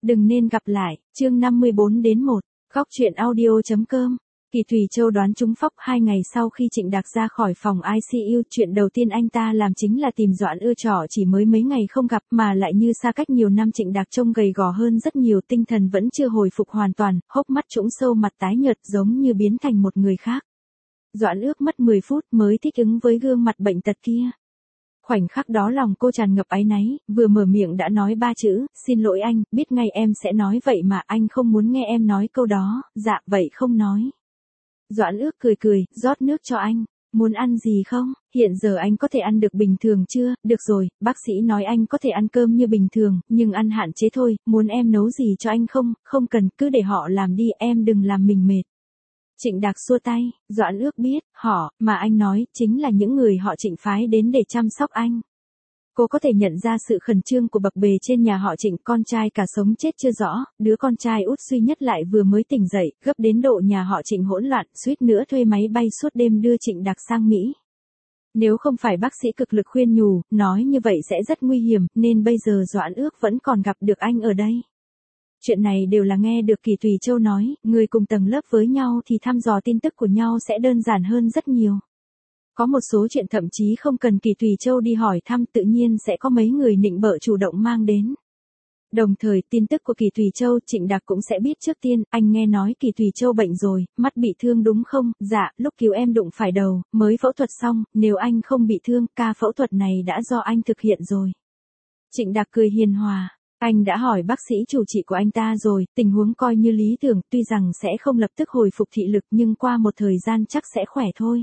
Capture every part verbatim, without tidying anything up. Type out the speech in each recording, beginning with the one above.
Đừng nên gặp lại, chương năm mươi bốn đến một, góc truyện audio.com. Kỳ Thùy Châu đoán trúng phóc. Hai ngày sau khi Trịnh Đạc ra khỏi phòng i xê u, chuyện đầu tiên anh ta làm chính là tìm Doãn Ưa trọ, chỉ mới mấy ngày không gặp mà lại như xa cách nhiều năm. Trịnh Đạc trông gầy gò hơn rất nhiều, tinh thần vẫn chưa hồi phục hoàn toàn, hốc mắt trũng sâu, mặt tái nhợt giống như biến thành một người khác. Doãn Ước mất mười phút mới thích ứng với gương mặt bệnh tật kia. Khoảnh khắc đó lòng cô tràn ngập áy náy, vừa mở miệng đã nói ba chữ, xin lỗi anh, biết ngay em sẽ nói vậy mà anh không muốn nghe em nói câu đó, dạ vậy không nói. Doãn Ước cười cười, rót nước cho anh, muốn ăn gì không, hiện giờ anh có thể ăn được bình thường chưa, được rồi, bác sĩ nói anh có thể ăn cơm như bình thường, nhưng ăn hạn chế thôi, muốn em nấu gì cho anh không, không cần, cứ để họ làm đi, em đừng làm mình mệt. Trịnh Đạc xua tay, Doãn Ước biết, họ, mà anh nói, chính là những người họ Trịnh phái đến để chăm sóc anh. Cô có thể nhận ra sự khẩn trương của bậc bề trên nhà họ Trịnh, con trai cả sống chết chưa rõ, đứa con trai út duy nhất lại vừa mới tỉnh dậy, gấp đến độ nhà họ Trịnh hỗn loạn, suýt nữa thuê máy bay suốt đêm đưa Trịnh Đạc sang Mỹ. Nếu không phải bác sĩ cực lực khuyên nhủ, nói như vậy sẽ rất nguy hiểm, nên bây giờ Doãn Ước vẫn còn gặp được anh ở đây. Chuyện này đều là nghe được Kỳ Thùy Châu nói, người cùng tầng lớp với nhau thì thăm dò tin tức của nhau sẽ đơn giản hơn rất nhiều. Có một số chuyện thậm chí không cần Kỳ Thùy Châu đi hỏi thăm, tự nhiên sẽ có mấy người nịnh bợ chủ động mang đến. Đồng thời, tin tức của Kỳ Thùy Châu, Trịnh Đạc cũng sẽ biết trước tiên, anh nghe nói Kỳ Thùy Châu bệnh rồi, mắt bị thương đúng không, dạ, lúc cứu em đụng phải đầu, mới phẫu thuật xong, nếu anh không bị thương, ca phẫu thuật này đã do anh thực hiện rồi. Trịnh Đạc cười hiền hòa. Anh đã hỏi bác sĩ chủ trị của anh ta rồi, tình huống coi như lý tưởng, tuy rằng sẽ không lập tức hồi phục thị lực nhưng qua một thời gian chắc sẽ khỏe thôi.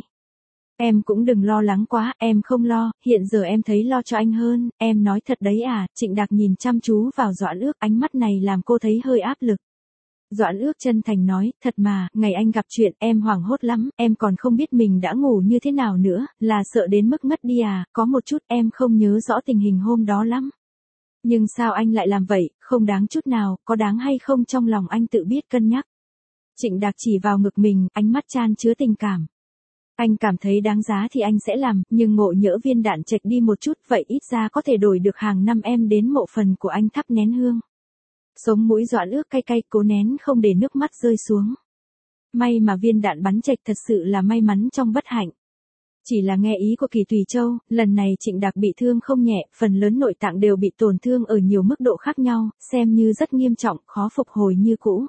Em cũng đừng lo lắng quá, em không lo, hiện giờ em thấy lo cho anh hơn, em nói thật đấy à, Trịnh Đạc nhìn chăm chú vào Doãn Ước, ánh mắt này làm cô thấy hơi áp lực. Doãn Ước chân thành nói, thật mà, ngày anh gặp chuyện, em hoảng hốt lắm, em còn không biết mình đã ngủ như thế nào nữa, là sợ đến mức ngất đi à, có một chút em không nhớ rõ tình hình hôm đó lắm. Nhưng sao anh lại làm vậy, không đáng chút nào, có đáng hay không trong lòng anh tự biết cân nhắc. Trịnh Đạc chỉ vào ngực mình, ánh mắt chan chứa tình cảm. Anh cảm thấy đáng giá thì anh sẽ làm, nhưng ngộ nhỡ viên đạn chệch đi một chút, vậy ít ra có thể đổi được hàng năm em đến mộ phần của anh thắp nén hương. Sống mũi Doãn Ước cay cay, cố nén không để nước mắt rơi xuống. May mà viên đạn bắn chệch, thật sự là may mắn trong bất hạnh. Chỉ là nghe ý của Kỳ Thùy Châu, lần này Trịnh Đạc bị thương không nhẹ, phần lớn nội tạng đều bị tổn thương ở nhiều mức độ khác nhau, xem như rất nghiêm trọng, khó phục hồi như cũ.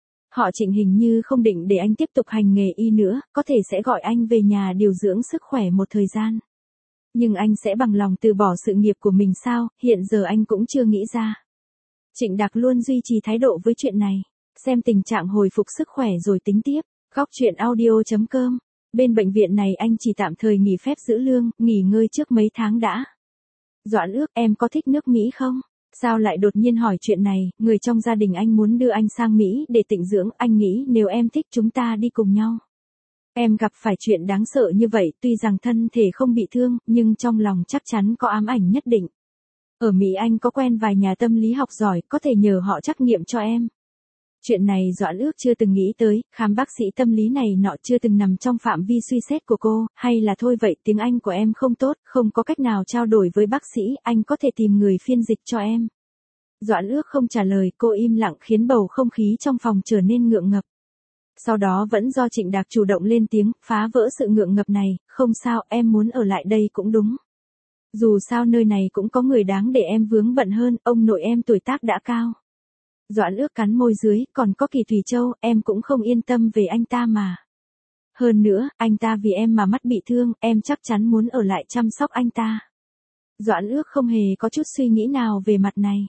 Họ Trịnh hình như không định để anh tiếp tục hành nghề y nữa, có thể sẽ gọi anh về nhà điều dưỡng sức khỏe một thời gian. Nhưng anh sẽ bằng lòng từ bỏ sự nghiệp của mình sao, hiện giờ anh cũng chưa nghĩ ra. Trịnh Đạc luôn duy trì thái độ với chuyện này, xem tình trạng hồi phục sức khỏe rồi tính tiếp. Góc truyện audio.com. Bên bệnh viện này anh chỉ tạm thời nghỉ phép giữ lương, nghỉ ngơi trước mấy tháng đã. Doãn Ước, em có thích nước Mỹ không? Sao lại đột nhiên hỏi chuyện này, người trong gia đình anh muốn đưa anh sang Mỹ để tịnh dưỡng, anh nghĩ nếu em thích chúng ta đi cùng nhau. Em gặp phải chuyện đáng sợ như vậy, tuy rằng thân thể không bị thương, nhưng trong lòng chắc chắn có ám ảnh nhất định. Ở Mỹ anh có quen vài nhà tâm lý học giỏi, có thể nhờ họ trắc nghiệm cho em. Chuyện này Doãn Ước chưa từng nghĩ tới, khám bác sĩ tâm lý này nọ chưa từng nằm trong phạm vi suy xét của cô, hay là thôi vậy, tiếng Anh của em không tốt, không có cách nào trao đổi với bác sĩ, anh có thể tìm người phiên dịch cho em. Doãn Ước không trả lời, cô im lặng khiến bầu không khí trong phòng trở nên ngượng ngập. Sau đó vẫn do Trịnh Đạc chủ động lên tiếng, phá vỡ sự ngượng ngập này, không sao, em muốn ở lại đây cũng đúng. Dù sao nơi này cũng có người đáng để em vướng bận hơn, ông nội em tuổi tác đã cao. Doãn Ước cắn môi dưới, còn có Kỳ Thùy Châu, em cũng không yên tâm về anh ta mà. Hơn nữa, anh ta vì em mà mắt bị thương, em chắc chắn muốn ở lại chăm sóc anh ta. Doãn Ước không hề có chút suy nghĩ nào về mặt này.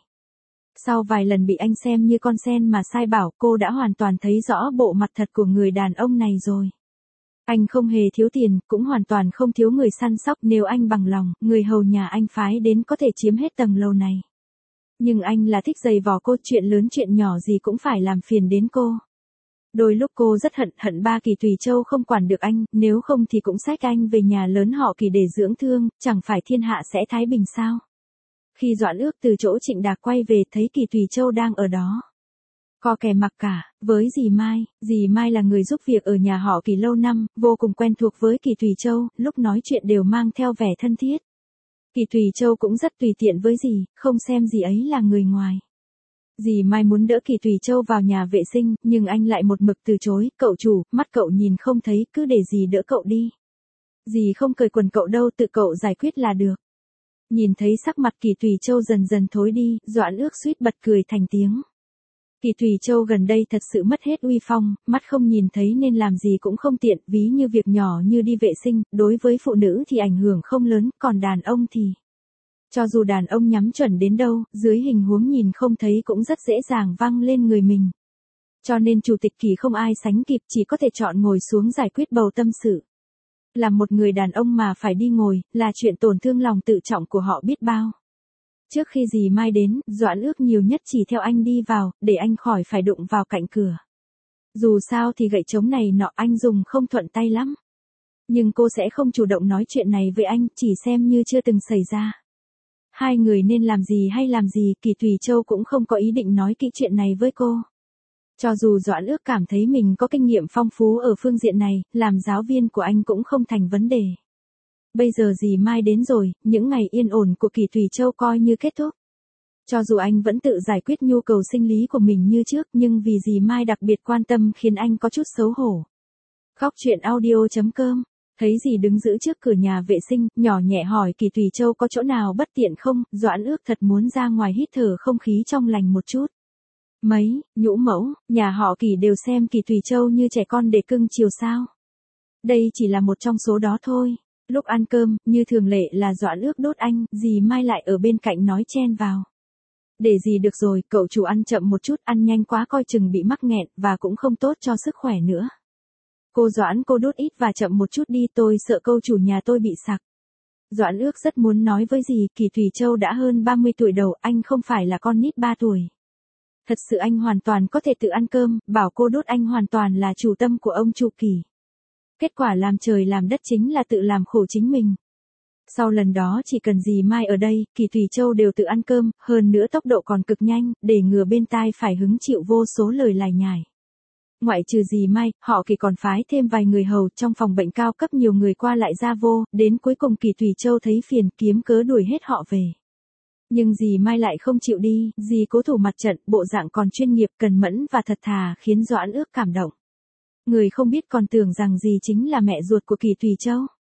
Sau vài lần bị anh xem như con sen mà sai bảo, cô đã hoàn toàn thấy rõ bộ mặt thật của người đàn ông này rồi. Anh không hề thiếu tiền, cũng hoàn toàn không thiếu người săn sóc, nếu anh bằng lòng, người hầu nhà anh phái đến có thể chiếm hết tầng lầu này. Nhưng anh là thích giày vò cô, chuyện lớn chuyện nhỏ gì cũng phải làm phiền đến cô. Đôi lúc cô rất hận, hận ba Kỳ Thùy Châu không quản được anh, nếu không thì cũng xách anh về nhà lớn họ Kỳ để dưỡng thương, chẳng phải thiên hạ sẽ thái bình sao. Khi Doãn Ước từ chỗ Trịnh Đạc quay về thấy Kỳ Thùy Châu đang ở đó. Co kè mặc cả, với dì Mai, dì Mai là người giúp việc ở nhà họ Kỳ lâu năm, vô cùng quen thuộc với Kỳ Thùy Châu, lúc nói chuyện đều mang theo vẻ thân thiết. Kỳ Thùy Châu cũng rất tùy tiện với dì, không xem dì ấy là người ngoài. Dì Mai muốn đỡ Kỳ Thùy Châu vào nhà vệ sinh, nhưng anh lại một mực từ chối, cậu chủ, mắt cậu nhìn không thấy, cứ để dì đỡ cậu đi. Dì không cởi quần cậu đâu, tự cậu giải quyết là được. Nhìn thấy sắc mặt Kỳ Thùy Châu dần dần thối đi, Doãn Ước suýt bật cười thành tiếng. Kỳ Thùy Châu gần đây thật sự mất hết uy phong, mắt không nhìn thấy nên làm gì cũng không tiện, ví như việc nhỏ như đi vệ sinh, đối với phụ nữ thì ảnh hưởng không lớn, còn đàn ông thì... Cho dù đàn ông nhắm chuẩn đến đâu, dưới hình huống nhìn không thấy cũng rất dễ dàng văng lên người mình. Cho nên chủ tịch Kỳ không ai sánh kịp, chỉ có thể chọn ngồi xuống giải quyết bầu tâm sự. Là một người đàn ông mà phải đi ngồi, là chuyện tổn thương lòng tự trọng của họ biết bao. Trước khi dì Mai đến, Doãn Ước nhiều nhất chỉ theo anh đi vào, để anh khỏi phải đụng vào cạnh cửa. Dù sao thì gậy chống này nọ anh dùng không thuận tay lắm. Nhưng cô sẽ không chủ động nói chuyện này với anh, chỉ xem như chưa từng xảy ra. Hai người nên làm gì hay làm gì, Kỳ Thùy Châu cũng không có ý định nói kỹ chuyện này với cô. Cho dù Doãn Ước cảm thấy mình có kinh nghiệm phong phú ở phương diện này, làm giáo viên của anh cũng không thành vấn đề. Bây giờ dì Mai đến rồi, những ngày yên ổn của Kỳ Thùy Châu coi như kết thúc. Cho dù anh vẫn tự giải quyết nhu cầu sinh lý của mình như trước, nhưng vì dì Mai đặc biệt quan tâm khiến anh có chút xấu hổ. Khóc chuyện audio chấm com. Thấy dì đứng giữ trước cửa nhà vệ sinh, nhỏ nhẹ hỏi Kỳ Thùy Châu có chỗ nào bất tiện không, Doãn Ước thật muốn ra ngoài hít thở không khí trong lành một chút. Mấy, nhũ mẫu, nhà họ Kỳ đều xem Kỳ Thùy Châu như trẻ con để cưng chiều sao. Đây chỉ là một trong số đó thôi. Lúc ăn cơm, như thường lệ là Doãn Ước đốt anh, dì Mai lại ở bên cạnh nói chen vào. Để dì được rồi, cậu chủ ăn chậm một chút, ăn nhanh quá coi chừng bị mắc nghẹn, và cũng không tốt cho sức khỏe nữa. Cô Doãn cô đốt ít và chậm một chút đi, tôi sợ câu chủ nhà tôi bị sặc. Doãn Ước rất muốn nói với dì, Kỳ Thùy Châu đã hơn ba mươi tuổi đầu, anh không phải là con nít ba tuổi. Thật sự anh hoàn toàn có thể tự ăn cơm, bảo cô đốt anh hoàn toàn là chủ tâm của ông Chu Kỳ. Kết quả làm trời làm đất chính là tự làm khổ chính mình. Sau lần đó chỉ cần dì Mai ở đây, Kỳ Thùy Châu đều tự ăn cơm, hơn nữa tốc độ còn cực nhanh, để ngừa bên tai phải hứng chịu vô số lời lải nhải. Ngoại trừ dì Mai, họ Kỳ còn phái thêm vài người hầu, trong phòng bệnh cao cấp nhiều người qua lại ra vô, đến cuối cùng Kỳ Thùy Châu thấy phiền, kiếm cớ đuổi hết họ về. Nhưng dì Mai lại không chịu đi, dì cố thủ mặt trận, bộ dạng còn chuyên nghiệp, cần mẫn và thật thà, khiến Doãn Ước cảm động. Người không biết còn tưởng rằng dì chính là mẹ ruột của Kỳ Thùy Châu.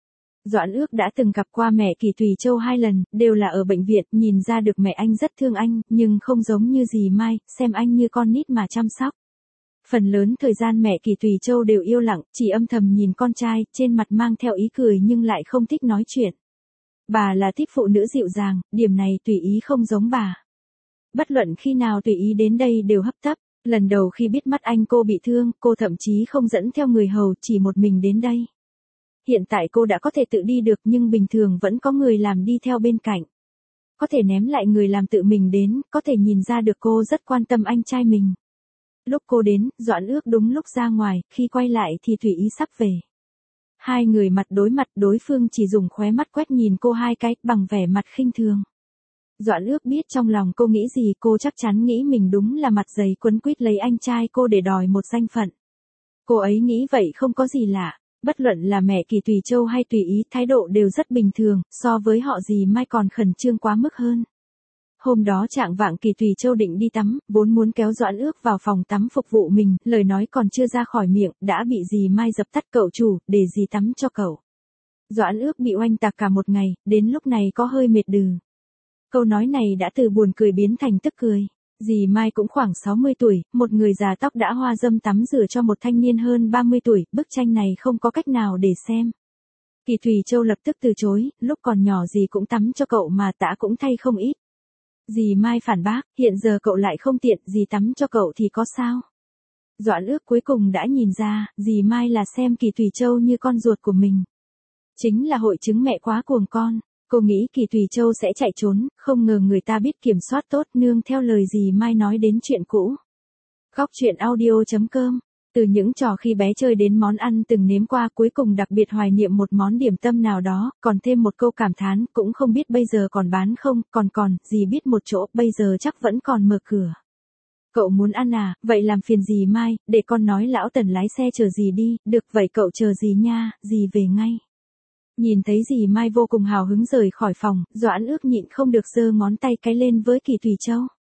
Doãn Ước đã từng gặp qua mẹ Kỳ Thùy Châu hai lần, đều là ở bệnh viện, nhìn ra được mẹ anh rất thương anh, nhưng không giống như dì Mai, xem anh như con nít mà chăm sóc. Phần lớn thời gian mẹ Kỳ Thùy Châu đều yêu lặng, chỉ âm thầm nhìn con trai, trên mặt mang theo ý cười nhưng lại không thích nói chuyện. Bà là thích phụ nữ dịu dàng, điểm này Tùy Ý không giống bà. Bất luận khi nào Tùy Ý đến đây đều hấp tấp, lần đầu khi biết mắt anh cô bị thương, cô thậm chí không dẫn theo người hầu, chỉ một mình đến đây. Hiện tại cô đã có thể tự đi được nhưng bình thường vẫn có người làm đi theo bên cạnh. Có thể ném lại người làm tự mình đến, có thể nhìn ra được cô rất quan tâm anh trai mình. Lúc cô đến, Doãn Ước đúng lúc ra ngoài, khi quay lại thì Tùy Ý sắp về. Hai người mặt đối mặt, đối phương chỉ dùng khóe mắt quét nhìn cô hai cái, bằng vẻ mặt khinh thường. Doãn Ước biết trong lòng cô nghĩ gì, cô chắc chắn nghĩ mình đúng là mặt dày quấn quýt lấy anh trai cô để đòi một danh phận. Cô ấy nghĩ vậy không có gì lạ, bất luận là mẹ Kỳ Thùy Châu hay Tùy Ý, thái độ đều rất bình thường, so với họ dì Mai còn khẩn trương quá mức hơn. Hôm đó trạng vạng Kỳ Thùy Châu định đi tắm, vốn muốn kéo Doãn Ước vào phòng tắm phục vụ mình, lời nói còn chưa ra khỏi miệng, đã bị dì Mai dập tắt, cậu chủ, để dì tắm cho cậu. Doãn Ước bị oanh tạc cả một ngày, đến lúc này có hơi mệt đừ. Câu nói này đã từ buồn cười biến thành tức cười. Dì Mai cũng khoảng sáu mươi tuổi, một người già tóc đã hoa râm tắm rửa cho một thanh niên hơn ba mươi tuổi, bức tranh này không có cách nào để xem. Kỳ Thùy Châu lập tức từ chối, lúc còn nhỏ dì cũng tắm cho cậu mà tã cũng thay không ít. Dì Mai phản bác, hiện giờ cậu lại không tiện, dì tắm cho cậu thì có sao. Doãn Ước cuối cùng đã nhìn ra, dì Mai là xem Kỳ Thùy Châu như con ruột của mình. Chính là hội chứng mẹ quá cuồng con. Cô nghĩ Kỳ Thùy Châu sẽ chạy trốn, không ngờ người ta biết kiểm soát tốt, nương theo lời dì Mai nói đến chuyện cũ. Khóc chuyện audio chấm com. Từ những trò khi bé chơi đến món ăn từng nếm qua, cuối cùng đặc biệt hoài niệm một món điểm tâm nào đó, còn thêm một câu cảm thán, cũng không biết bây giờ còn bán không, còn còn, dì biết một chỗ, bây giờ chắc vẫn còn mở cửa. Cậu muốn ăn à, vậy làm phiền dì Mai, để con nói lão Tần lái xe chờ dì đi, được vậy cậu chờ dì nha, dì về ngay. Nhìn thấy dì Mai vô cùng hào hứng rời khỏi phòng, Doãn Ước nhịn không được giơ ngón tay cái lên với Kỳ Thùy Châu.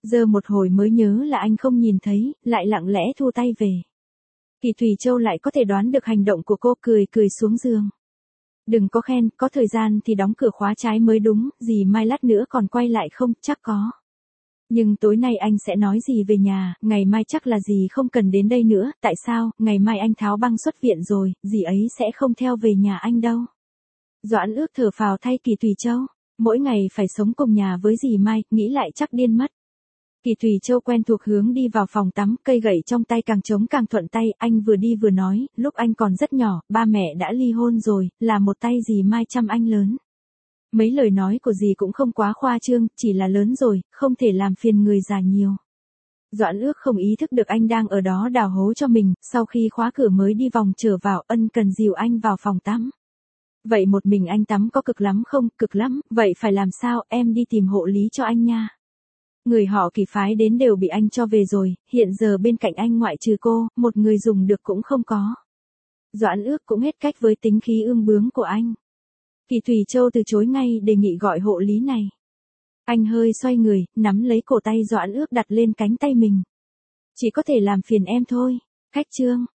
Giờ một hồi mới nhớ là anh không nhìn thấy, lại lặng lẽ thu tay về. Kỳ Thùy Châu lại có thể đoán được hành động của cô, cười cười xuống giường. Đừng có khen, có thời gian thì đóng cửa khóa trái mới đúng, dì mai lát nữa còn quay lại không, chắc có. Nhưng tối nay anh sẽ nói gì về nhà, ngày mai chắc là dì không cần đến đây nữa, tại sao, ngày mai anh Tháo băng xuất viện rồi, dì ấy sẽ không theo về nhà anh đâu. Doãn Ước thở phào thay Kỳ Thùy Châu, mỗi ngày phải sống cùng nhà với dì Mai, nghĩ lại chắc điên mất. Kỳ Thùy Châu quen thuộc hướng đi vào phòng tắm, cây gậy trong tay càng trống càng thuận tay, anh vừa đi vừa nói, lúc anh còn rất nhỏ, ba mẹ đã ly hôn rồi, là một tay dì Mai chăm anh lớn. Mấy lời nói của dì cũng không quá khoa trương, chỉ là lớn rồi, không thể làm phiền người già nhiều. Doãn Ước không ý thức được anh đang ở đó đào hố cho mình, sau khi khóa cửa mới đi vòng trở vào, ân cần dìu anh vào phòng tắm. Vậy một mình anh tắm có cực lắm không? Cực lắm, vậy phải làm sao, em đi tìm hộ lý cho anh nha. Người họ Kỳ phái đến đều bị anh cho về rồi, hiện giờ bên cạnh anh ngoại trừ cô, một người dùng được cũng không có. Doãn Ước cũng hết cách với tính khí ương bướng của anh. Kỳ Thùy Châu từ chối ngay đề nghị gọi hộ lý này. Anh hơi xoay người, nắm lấy cổ tay Doãn Ước đặt lên cánh tay mình. Chỉ có thể làm phiền em thôi. Khách trương.